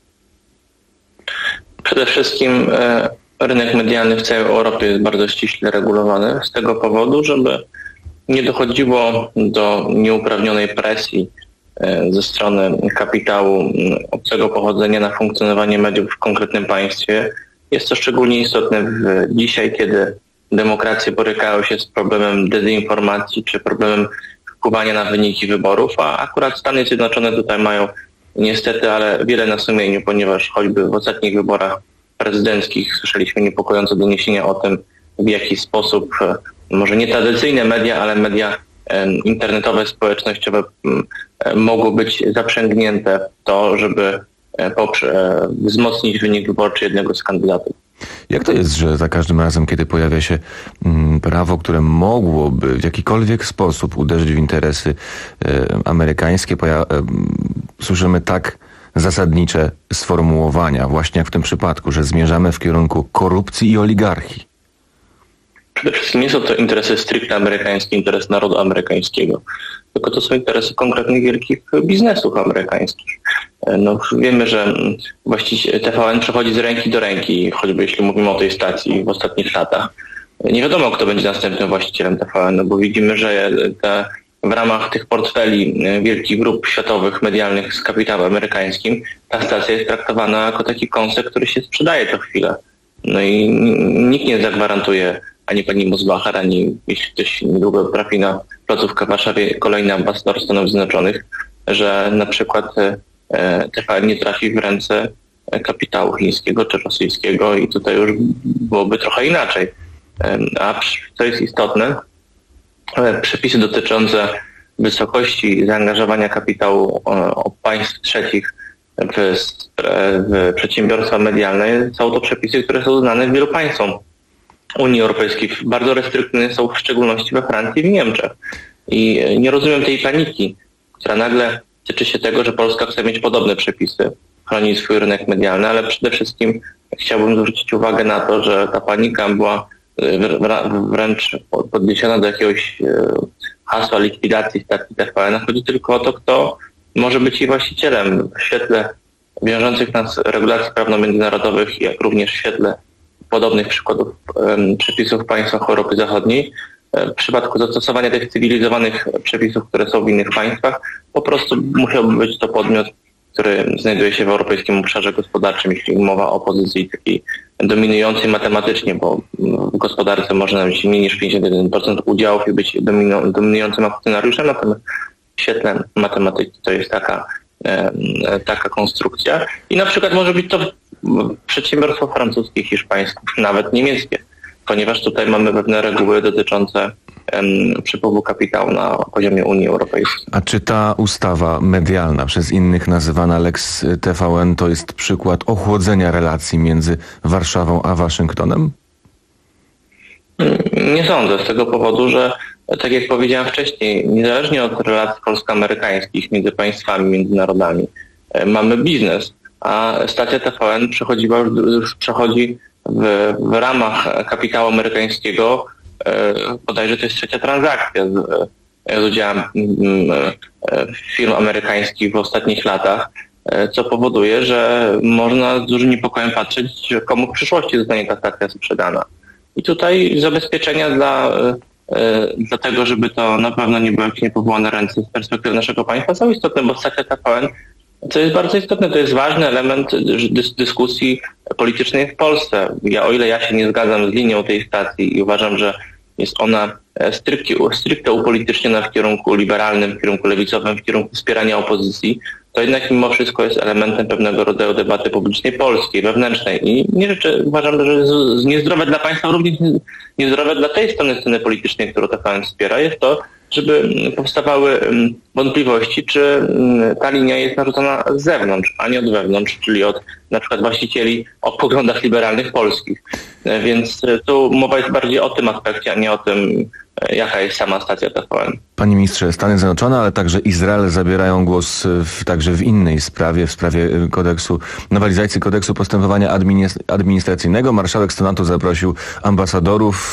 S1: Przede wszystkim e, rynek medialny w całej Europie jest bardzo ściśle regulowany z tego powodu, żeby nie dochodziło do nieuprawnionej presji e, ze strony kapitału obcego pochodzenia na funkcjonowanie mediów w konkretnym państwie. Jest to szczególnie istotne w, dzisiaj, kiedy demokracje borykają się z problemem dezinformacji czy problemem wpływania na wyniki wyborów, a akurat Stany Zjednoczone tutaj mają niestety, ale wiele na sumieniu, ponieważ choćby w ostatnich wyborach prezydenckich słyszeliśmy niepokojące doniesienia o tym, w jaki sposób może nie tradycyjne media, ale media internetowe, społecznościowe mogą być zaprzęgnięte w to, żeby poprze- wzmocnić wynik wyborczy jednego z kandydatów.
S16: Jak to jest, że za każdym razem, kiedy pojawia się mm, prawo, które mogłoby w jakikolwiek sposób uderzyć w interesy e, amerykańskie, poja- e, słyszymy tak zasadnicze sformułowania, właśnie jak w tym przypadku, że zmierzamy w kierunku korupcji i oligarchii?
S1: Przede wszystkim nie są to interesy stricte amerykańskie, interes narodu amerykańskiego, tylko to są interesy konkretnych wielkich biznesów amerykańskich. No, wiemy, że właściwie T V N przechodzi z ręki do ręki, choćby jeśli mówimy o tej stacji w ostatnich latach. Nie wiadomo, kto będzie następnym właścicielem T V N, no bo widzimy, że te, w ramach tych portfeli wielkich grup światowych, medialnych z kapitałem amerykańskim, ta stacja jest traktowana jako taki kąsek, który się sprzedaje co chwilę. No i nikt nie zagwarantuje, ani pani Mosbacher, ani jeśli ktoś niedługo trafi na placówkę w Warszawie, kolejny ambasador Stanów Zjednoczonych, że na przykład T V N nie trafi w ręce kapitału chińskiego czy rosyjskiego i tutaj już byłoby trochę inaczej. A co jest istotne, przepisy dotyczące wysokości zaangażowania kapitału państw trzecich w, w przedsiębiorstwa medialne są to przepisy, które są znane wielu państwom Unii Europejskiej. Bardzo restrykcyjne są w szczególności we Francji i w Niemczech. I nie rozumiem tej paniki, która nagle tyczy się tego, że Polska chce mieć podobne przepisy, chronić swój rynek medialny, ale przede wszystkim chciałbym zwrócić uwagę na to, że ta panika była wręcz podniesiona do jakiegoś hasła likwidacji stacji T V N. Chodzi tylko o to, kto może być jej właścicielem w świetle wiążących nas regulacji prawno-międzynarodowych, jak również w świetle podobnych przykładów przepisów w państwach Europy Zachodniej. W przypadku zastosowania tych cywilizowanych przepisów, które są w innych państwach, po prostu musiałby być to podmiot, który znajduje się w europejskim obszarze gospodarczym, jeśli mowa o pozycji takiej dominującej matematycznie, bo w gospodarce można mieć mniej niż pięćdziesiąt jeden procent udziałów i być dominu- dominującym akcjonariuszem, natomiast w świetle matematyki to jest taka, e, taka konstrukcja. I na przykład może być to przedsiębiorstwo francuskie, hiszpańskie, nawet niemieckie, ponieważ tutaj mamy pewne reguły dotyczące przepływu kapitału na poziomie Unii Europejskiej.
S16: A czy ta ustawa medialna, przez innych nazywana Lex T V N, to jest przykład ochłodzenia relacji między Warszawą a Waszyngtonem?
S1: Nie sądzę, z tego powodu, że tak jak powiedziałem wcześniej, niezależnie od relacji polsko-amerykańskich między państwami, między narodami, mamy biznes, a stacja T V N przechodziła już, już przechodzi w, w ramach kapitału amerykańskiego. Bodajże to jest trzecia transakcja z, z udziałem firm amerykańskich w ostatnich latach, co powoduje, że można z dużym niepokojem patrzeć, komu w przyszłości zostanie ta stacja sprzedana. I tutaj zabezpieczenia dla, dla tego, żeby to na pewno nie były jakieś niepowołane ręce z perspektywy naszego państwa są istotne, bo stacja T V N, co jest bardzo istotne, to jest ważny element dys- dyskusji politycznej w Polsce. Ja, o ile ja się nie zgadzam z linią tej stacji i uważam, że jest ona stricte, stricte upolityczniona w kierunku liberalnym, w kierunku lewicowym, w kierunku wspierania opozycji, to jednak mimo wszystko jest elementem pewnego rodzaju debaty publicznej polskiej, wewnętrznej. I nie rzeczy, uważam, że jest niezdrowe dla państwa, również niezdrowe dla tej strony sceny politycznej, którą T V N wspiera, jest to, żeby powstawały wątpliwości, czy ta linia jest narzucona z zewnątrz, a nie od wewnątrz, czyli od na przykład właścicieli o poglądach liberalnych polskich. Więc tu mowa jest bardziej o tym aspekcie, a nie o tym, jaka jest sama stacja T V N.
S16: Panie ministrze, Stany Zjednoczone, ale także Izrael zabierają głos w, także w innej sprawie, w sprawie kodeksu, nowelizacji kodeksu postępowania administracyjnego. Marszałek Senatu zaprosił ambasadorów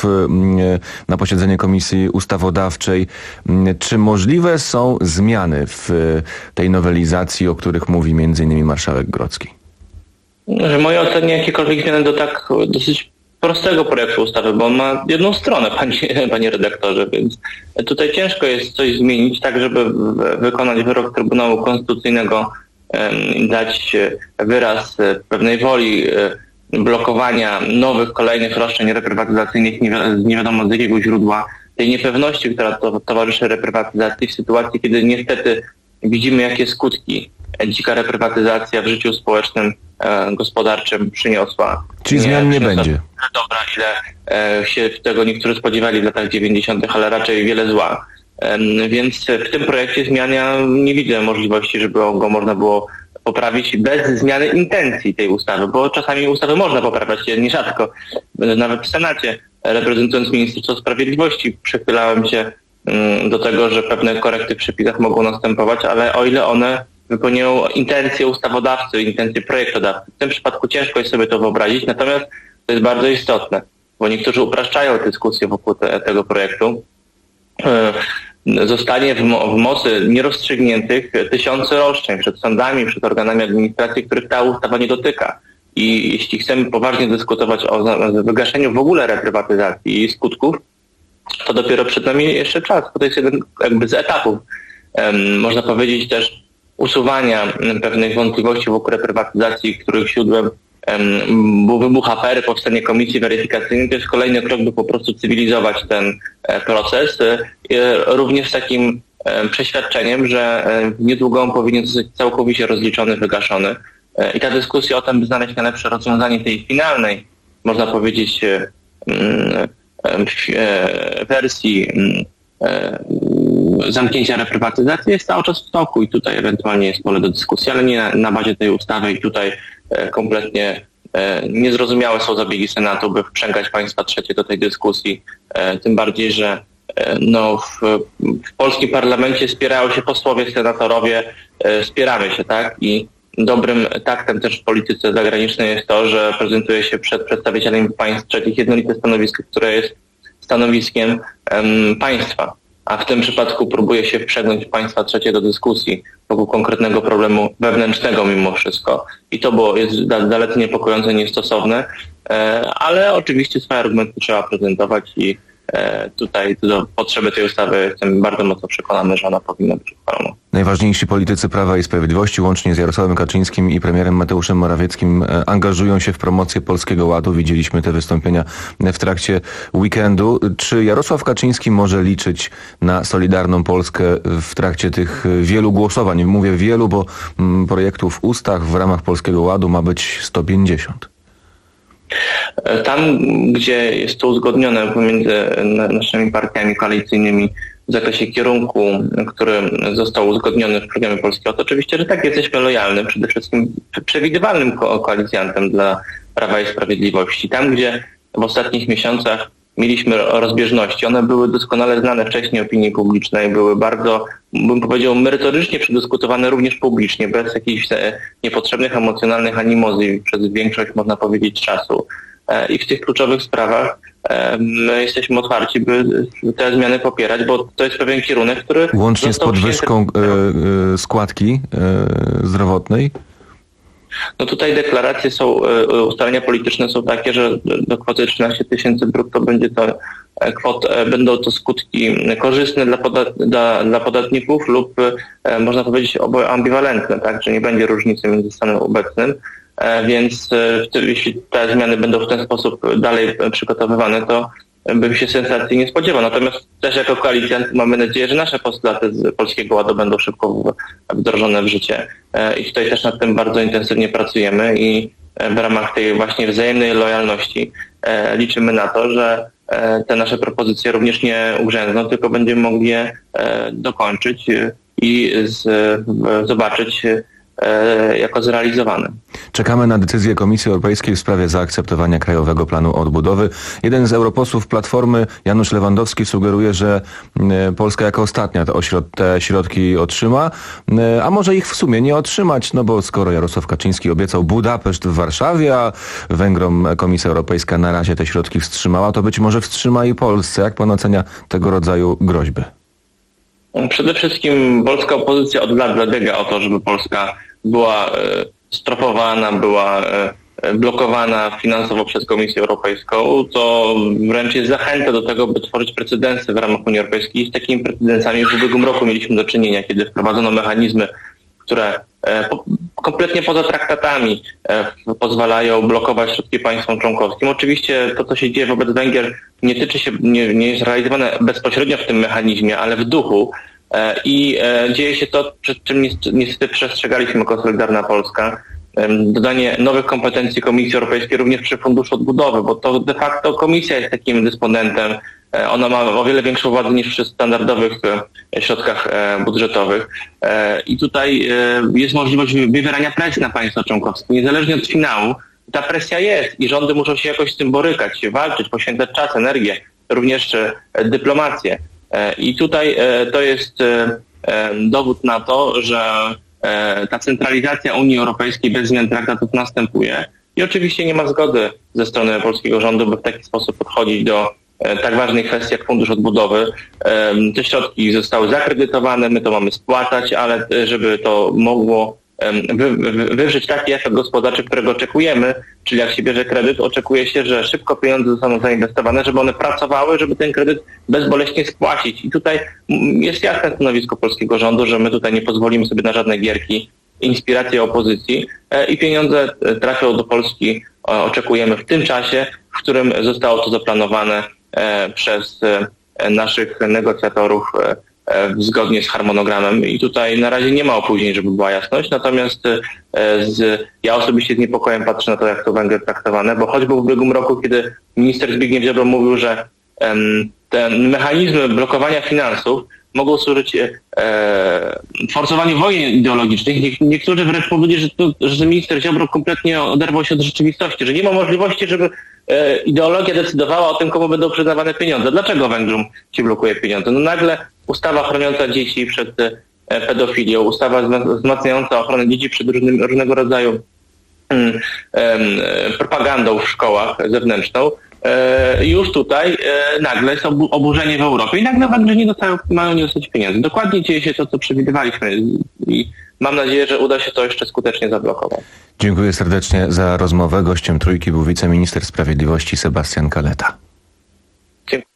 S16: na posiedzenie Komisji Ustawodawczej. Czy możliwe są zmiany w tej nowelizacji, o których mówi między innymi marszałek Grodzki?
S1: W mojej ocenie jakiekolwiek zmiany do tak dosyć prostego projektu ustawy, bo on ma jedną stronę, panie, panie redaktorze, więc tutaj ciężko jest coś zmienić tak, żeby wykonać wyrok Trybunału Konstytucyjnego, dać wyraz pewnej woli blokowania nowych, kolejnych roszczeń reprywatyzacyjnych z nie wiadomo z jakiego źródła, tej niepewności, która to, towarzyszy reprywatyzacji w sytuacji, kiedy niestety widzimy, jakie skutki dzika reprywatyzacja w życiu społecznym, e, gospodarczym przyniosła.
S16: Czyli zmian nie będzie.
S1: Dobra, ile e, się tego niektórzy spodziewali w latach dziewięćdziesiątych, ale raczej wiele zła. E, więc w tym projekcie zmiania nie widzę możliwości, żeby go można było poprawić bez zmiany intencji tej ustawy, bo czasami ustawy można poprawiać, nierzadko. Nawet w Senacie, reprezentując Ministerstwo Sprawiedliwości, przychylałem się mm, do tego, że pewne korekty w przepisach mogą następować, ale o ile one wypełniają intencje ustawodawcy, intencje projektodawcy. W tym przypadku ciężko jest sobie to wyobrazić, natomiast to jest bardzo istotne. bo niektórzy upraszczają dyskusję wokół te, tego projektu, zostanie w, mo- w mocy nierozstrzygniętych tysiące roszczeń przed sądami, przed organami administracji, których ta ustawa nie dotyka. I jeśli chcemy poważnie dyskutować o wygaszeniu w ogóle reprywatyzacji i skutków, to dopiero przed nami jeszcze czas, bo to jest jeden jakby z etapów. Um, można powiedzieć też usuwania pewnych wątpliwości wokół reprywatyzacji, których źródłem um, był wybuch afery, powstanie komisji weryfikacyjnej. To jest kolejny krok, by po prostu cywilizować ten e, proces. E, również z takim e, przeświadczeniem, że e, niedługo on powinien zostać całkowicie rozliczony, wygaszony. E, I ta dyskusja o tym, by znaleźć najlepsze rozwiązanie tej finalnej, można powiedzieć, e, e, wersji e, zamknięcia reprywatyzacji jest cały czas w toku i tutaj ewentualnie jest pole do dyskusji, ale nie na, na bazie tej ustawy i tutaj e, kompletnie e, niezrozumiałe są zabiegi Senatu, by wprzęgać państwa trzecie do tej dyskusji, e, tym bardziej, że e, no, w, w polskim parlamencie spierają się posłowie, senatorowie, e, spieramy się, tak? I dobrym taktem też w polityce zagranicznej jest to, że prezentuje się przed przedstawicielami państw trzecich jednolite stanowisko, które jest stanowiskiem um, państwa. A w tym przypadku próbuje się wprzęgnąć państwa trzecie do dyskusji wokół konkretnego problemu wewnętrznego mimo wszystko. I to było, jest dalece niepokojące, niestosowne, e, ale oczywiście swoje argumenty trzeba prezentować i e, tutaj do potrzeby tej ustawy jestem bardzo mocno przekonany, że ona powinna być uchwalona.
S16: Najważniejsi politycy Prawa i Sprawiedliwości, łącznie z Jarosławem Kaczyńskim i premierem Mateuszem Morawieckim, angażują się w promocję Polskiego Ładu. Widzieliśmy te wystąpienia w trakcie weekendu. Czy Jarosław Kaczyński może liczyć na Solidarną Polskę w trakcie tych wielu głosowań? Mówię wielu, bo projektów w ustach w ramach Polskiego Ładu ma być sto pięćdziesiąt.
S1: Tam, gdzie jest to uzgodnione pomiędzy naszymi partiami koalicyjnymi w zakresie kierunku, który został uzgodniony w programie Polskiego, to oczywiście, że tak, jesteśmy lojalnym, przede wszystkim przewidywalnym ko- koalicjantem dla Prawa i Sprawiedliwości. Tam, gdzie w ostatnich miesiącach mieliśmy rozbieżności, one były doskonale znane wcześniej opinii publicznej, były bardzo, bym powiedział, merytorycznie przedyskutowane również publicznie, bez jakichś niepotrzebnych emocjonalnych animozji przez większość, można powiedzieć, czasu. I w tych kluczowych sprawach my jesteśmy otwarci, by te zmiany popierać, bo to jest pewien kierunek, który...
S16: Łącznie z podwyżką e, e, składki e, zdrowotnej?
S1: No tutaj deklaracje są, ustalenia polityczne są takie, że do kwoty trzynaście tysięcy brutto będzie to kwot, będą to skutki korzystne dla, podat, dla, dla podatników lub można powiedzieć ambiwalentne, tak, że nie będzie różnicy między stanem obecnym. Więc jeśli te zmiany będą w ten sposób dalej przygotowywane, to bym się sensacji nie spodziewał. Natomiast też jako koalicjant mamy nadzieję, że nasze postulaty z Polskiego Ładu będą szybko wdrożone w życie. I tutaj też nad tym bardzo intensywnie pracujemy i w ramach tej właśnie wzajemnej lojalności liczymy na to, że te nasze propozycje również nie ugrzęzną, tylko będziemy mogli je dokończyć i z, zobaczyć jako zrealizowane.
S16: Czekamy na decyzję Komisji Europejskiej w sprawie zaakceptowania Krajowego Planu Odbudowy. Jeden z europosłów Platformy, Janusz Lewandowski, sugeruje, że Polska jako ostatnia te środki otrzyma, a może ich w sumie nie otrzymać, no bo skoro Jarosław Kaczyński obiecał Budapeszt w Warszawie, a Węgrom Komisja Europejska na razie te środki wstrzymała, to być może wstrzyma i Polsce. Jak pan ocenia tego rodzaju groźby?
S1: Przede wszystkim polska opozycja od lat zabiega o to, żeby Polska była strofowana, była blokowana finansowo przez Komisję Europejską. To wręcz jest zachęta do tego, by tworzyć precedensy w ramach Unii Europejskiej. I z takimi precedensami w ubiegłym roku mieliśmy do czynienia, kiedy wprowadzono mechanizmy, które kompletnie poza traktatami pozwalają blokować środki państwom członkowskim. Oczywiście to, co się dzieje wobec Węgier, nie tyczy się, nie, nie jest realizowane bezpośrednio w tym mechanizmie, ale w duchu. I dzieje się to, przed czym niestety przestrzegaliśmy jako Solidarna Polska. Dodanie nowych kompetencji Komisji Europejskiej również przy Funduszu Odbudowy, bo to de facto Komisja jest takim dysponentem. Ona ma o wiele większą władzę niż przy standardowych środkach budżetowych. I tutaj jest możliwość wywierania presji na państwa członkowskie. Niezależnie od finału, ta presja jest i rządy muszą się jakoś z tym borykać, walczyć, poświęcać czas, energię, również dyplomację. I tutaj to jest dowód na to, że ta centralizacja Unii Europejskiej bez zmian traktatów następuje I oczywiście nie ma zgody ze strony polskiego rządu, by w taki sposób podchodzić do tak ważnej kwestii jak Fundusz Odbudowy. Te środki zostały zakredytowane, my to mamy spłacać, ale żeby to mogło wy, wy, wywrzeć taki efekt gospodarczy, którego oczekujemy, czyli jak się bierze kredyt, oczekuje się, że szybko pieniądze zostaną zainwestowane, żeby one pracowały, żeby ten kredyt bezboleśnie spłacić. I tutaj jest jasne stanowisko polskiego rządu, że my tutaj nie pozwolimy sobie na żadne gierki, inspiracje opozycji i pieniądze trafią do Polski, oczekujemy w tym czasie, w którym zostało to zaplanowane przez naszych negocjatorów zgodnie z harmonogramem i tutaj na razie nie ma opóźnień, żeby była jasność, natomiast z, ja osobiście z niepokojem patrzę na to, jak to Węgry traktowane, bo choćby w ubiegłym roku, kiedy minister Zbigniew Ziobro mówił, że um, te mechanizmy blokowania finansów mogą służyć e, forsowaniu wojen ideologicznych. Nie, niektórzy wręcz powiedzieli, że, to, że minister Ziobro kompletnie oderwał się od rzeczywistości, że nie ma możliwości, żeby e, ideologia decydowała o tym, komu będą przyznawane pieniądze. Dlaczego Węgrom się blokuje pieniądze? No nagle ustawa chroniąca dzieci przed e, pedofilią, ustawa wzmacniająca ochronę dzieci przed różnym, różnego rodzaju mm, e, propagandą w szkołach zewnętrzną. Już tutaj nagle jest oburzenie w Europie i nagle Węgrzy nie dostają, mają nie dostać pieniędzy. Dokładnie dzieje się to, co przewidywaliśmy i mam nadzieję, że uda się to jeszcze skutecznie zablokować.
S16: Dziękuję serdecznie za rozmowę. Gościem Trójki był wiceminister sprawiedliwości Sebastian Kaleta.
S1: Dziękuję.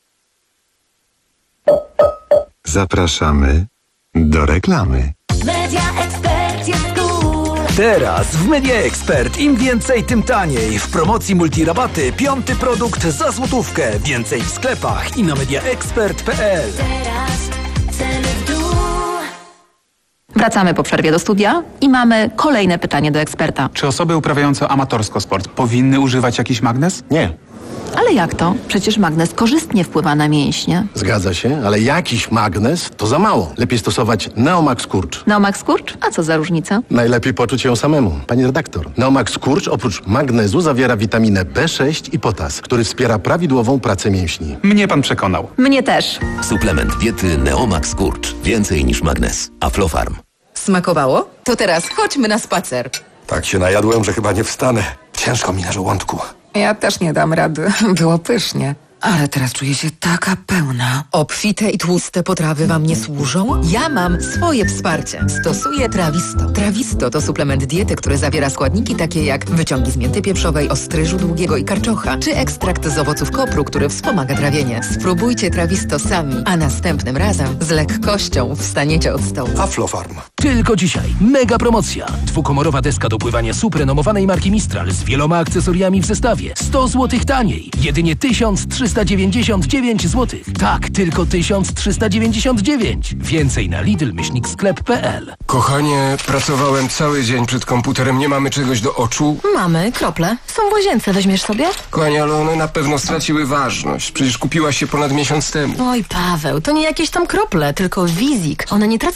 S15: Zapraszamy do reklamy.
S9: Media Expert jest cool.
S18: Teraz w Media Expert im więcej, tym taniej. W promocji multirabaty piąty produkt za złotówkę. Więcej w sklepach i na mediaexpert kropka p l.
S9: Teraz ceny w dół.
S2: Wracamy po przerwie do studia i mamy kolejne pytanie do eksperta.
S10: Czy osoby uprawiające amatorsko sport powinny używać jakiś magnes?
S13: Nie.
S2: Ale jak to? Przecież magnes korzystnie wpływa na mięśnie.
S13: Zgadza się, ale jakiś magnes to za mało. Lepiej stosować Neomax Kurcz.
S2: Neomax Kurcz? A co za różnica?
S13: Najlepiej poczuć ją samemu. Pani redaktor, Neomax Kurcz oprócz magnezu zawiera witaminę B sześć i potas, który wspiera prawidłową pracę mięśni.
S10: Mnie pan przekonał.
S2: Mnie też.
S11: Suplement diety Neomax Kurcz. Więcej niż magnes. Aflofarm.
S24: Smakowało? To teraz chodźmy na spacer.
S25: Tak się najadłem, że chyba nie wstanę. Ciężko mi na żołądku.
S24: Ja też nie dam rady. Było pysznie. Ale teraz czuję się taka pełna. Obfite i tłuste potrawy wam nie służą? Ja mam swoje wsparcie. Stosuję Trawisto. Trawisto to suplement diety, który zawiera składniki takie jak wyciągi z mięty pieprzowej, ostryżu długiego i karczocha, czy ekstrakt z owoców kopru, który wspomaga trawienie. Spróbujcie Trawisto sami, a następnym razem z lekkością wstaniecie od stołu.
S25: Aflofarm.
S18: Tylko dzisiaj mega promocja. Dwukomorowa deska do pływania SUP renomowanej marki Mistral z wieloma akcesoriami w zestawie. sto złotych taniej. Jedynie tysiąc trzysta dziewięćdziesiąt dziewięć złotych. Tak, tylko tysiąc trzysta dziewięćdziesiąt dziewięć. Więcej na lidl myślnik sklep kropka p l.
S26: Kochanie, pracowałem cały dzień przed komputerem. Nie mamy czegoś do oczu?
S24: Mamy krople. Są w łazience. Weźmiesz sobie?
S26: Kochanie, ale one na pewno straciły ważność. Przecież kupiłaś się ponad miesiąc temu.
S24: Oj, Paweł, to nie jakieś tam krople, tylko Wizik. One nie tracą